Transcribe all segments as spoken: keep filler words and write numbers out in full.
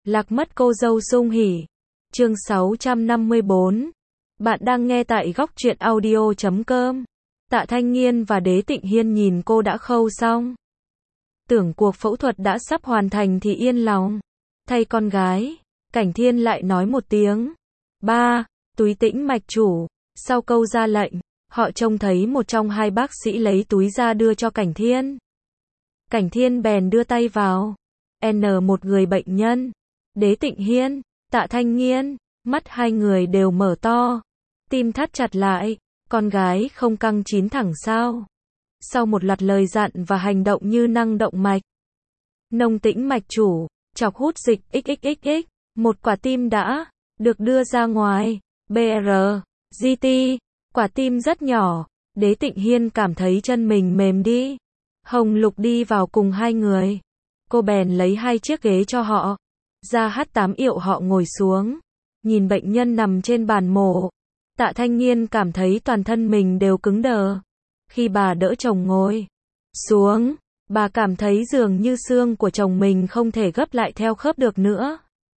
Lạc mất cô dâu sung hỉ. Chương sáu trăm năm mươi bốn. Bạn đang nghe tại góc truyện audio chấm com. Tạ Thanh Nghiên và Đế Tịnh Hiên nhìn cô đã khâu xong. Tưởng cuộc phẫu thuật đã sắp hoàn thành thì yên lòng. Thay con gái, Cảnh Thiên lại nói một tiếng. Ba, túi tĩnh mạch chủ. Sau câu ra lệnh, họ trông thấy một trong hai bác sĩ lấy túi ra đưa cho Cảnh Thiên. Cảnh Thiên bèn đưa tay vào. N một người bệnh nhân. Đế Tịnh Hiên, Tạ Thanh Nghiên, mắt hai người đều mở to. Tim thắt chặt lại, con gái không căng chín thẳng sao. Sau một loạt lời dặn và hành động như năng động mạch. Nông tĩnh mạch chủ, chọc hút dịch xxxx, một quả tim đã được đưa ra ngoài. bê rờ, giê tê, quả tim rất nhỏ. Đế Tịnh Hiên cảm thấy chân mình mềm đi. Hồng Lục đi vào cùng hai người. Cô bèn lấy hai chiếc ghế cho họ. Ra hát tám yệu họ ngồi xuống. Nhìn bệnh nhân nằm trên bàn mổ. Tạ Thanh Nghiên cảm thấy toàn thân mình đều cứng đờ. Khi bà đỡ chồng ngồi xuống, bà cảm thấy dường như xương của chồng mình không thể gấp lại theo khớp được nữa.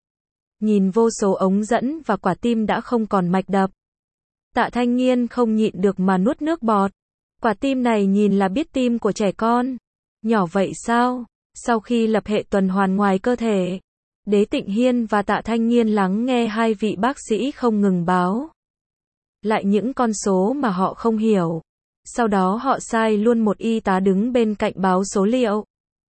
Nhìn vô số ống dẫn và quả tim đã không còn mạch đập. Tạ Thanh Nghiên không nhịn được mà nuốt nước bọt. Quả tim này nhìn là biết tim của trẻ con. Nhỏ vậy sao? Sau khi lập hệ tuần hoàn ngoài cơ thể, Đế Tịnh Hiên và Tạ Thanh Nghiên lắng nghe hai vị bác sĩ không ngừng báo lại những con số mà họ không hiểu. Sau đó họ sai luôn một y tá đứng bên cạnh báo số liệu.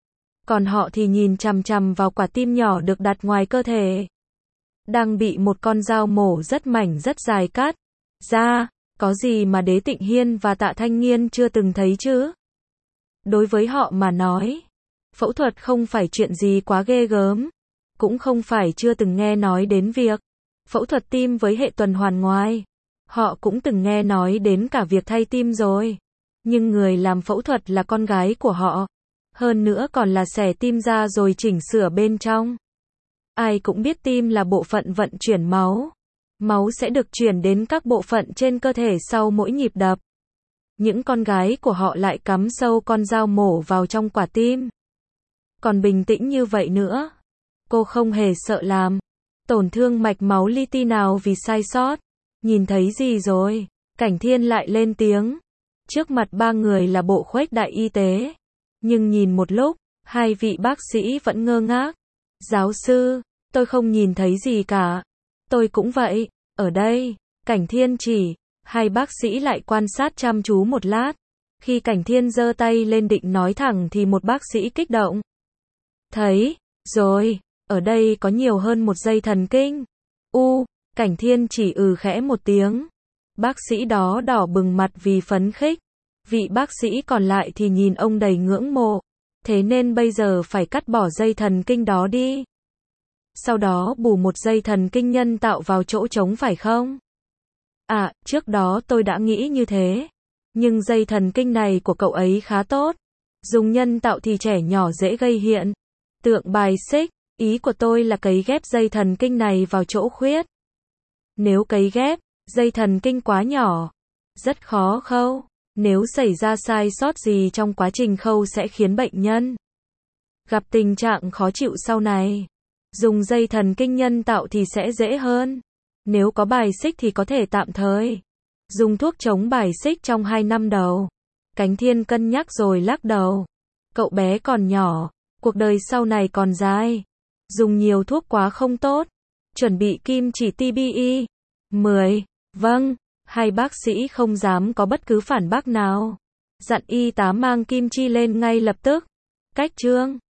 Còn họ thì nhìn chằm chằm vào quả tim nhỏ được đặt ngoài cơ thể. Đang bị một con dao mổ rất mảnh rất dài cắt ra. Có gì mà Đế Tịnh Hiên và Tạ Thanh Nghiên chưa từng thấy chứ? Đối với họ mà nói, phẫu thuật không phải chuyện gì quá ghê gớm. Cũng không phải chưa từng nghe nói đến việc phẫu thuật tim với hệ tuần hoàn ngoài. Họ cũng từng nghe nói đến cả việc thay tim rồi. Nhưng người làm phẫu thuật là con gái của họ. Hơn nữa còn là xẻ tim ra rồi chỉnh sửa bên trong. Ai cũng biết tim là bộ phận vận chuyển máu. Máu sẽ được chuyển đến các bộ phận trên cơ thể sau mỗi nhịp đập. Những con gái của họ lại cắm sâu con dao mổ vào trong quả tim. Còn bình tĩnh như vậy nữa. Cô không hề sợ làm tổn thương mạch máu li ti nào vì sai sót. Nhìn thấy gì rồi? Cảnh Thiên lại lên tiếng. Trước mặt ba người là bộ khuếch đại y tế. Nhưng nhìn một lúc, hai vị bác sĩ vẫn ngơ ngác. Giáo sư, tôi không nhìn thấy gì cả. Tôi cũng vậy. Ở đây, Cảnh Thiên chỉ. Hai bác sĩ lại quan sát chăm chú một lát. Khi Cảnh Thiên giơ tay lên định nói thẳng thì một bác sĩ kích động. Thấy, rồi, ở đây có nhiều hơn một dây thần kinh. U, Cảnh Thiên chỉ ừ khẽ một tiếng. Bác sĩ đó đỏ bừng mặt vì phấn khích. Vị bác sĩ còn lại thì nhìn ông đầy ngưỡng mộ. Thế nên bây giờ phải cắt bỏ dây thần kinh đó đi. Sau đó bù một dây thần kinh nhân tạo vào chỗ trống phải không? À, trước đó tôi đã nghĩ như thế. Nhưng dây thần kinh này của cậu ấy khá tốt. Dùng nhân tạo thì trẻ nhỏ dễ gây hiện tượng bài xích. Ý của tôi là cấy ghép dây thần kinh này vào chỗ khuyết. Nếu cấy ghép dây thần kinh quá nhỏ, rất khó khâu. Nếu xảy ra sai sót gì trong quá trình khâu sẽ khiến bệnh nhân gặp tình trạng khó chịu sau này. Dùng dây thần kinh nhân tạo thì sẽ dễ hơn. Nếu có bài xích thì có thể tạm thời dùng thuốc chống bài xích trong hai năm đầu. Cảnh Thiên cân nhắc rồi lắc đầu. Cậu bé còn nhỏ, cuộc đời sau này còn dài. Dùng nhiều thuốc quá không tốt. Chuẩn bị kim chỉ tê bê i. mười. Vâng. Hai bác sĩ không dám có bất cứ phản bác nào. Dặn y tá mang kim chi lên ngay lập tức. Cách chương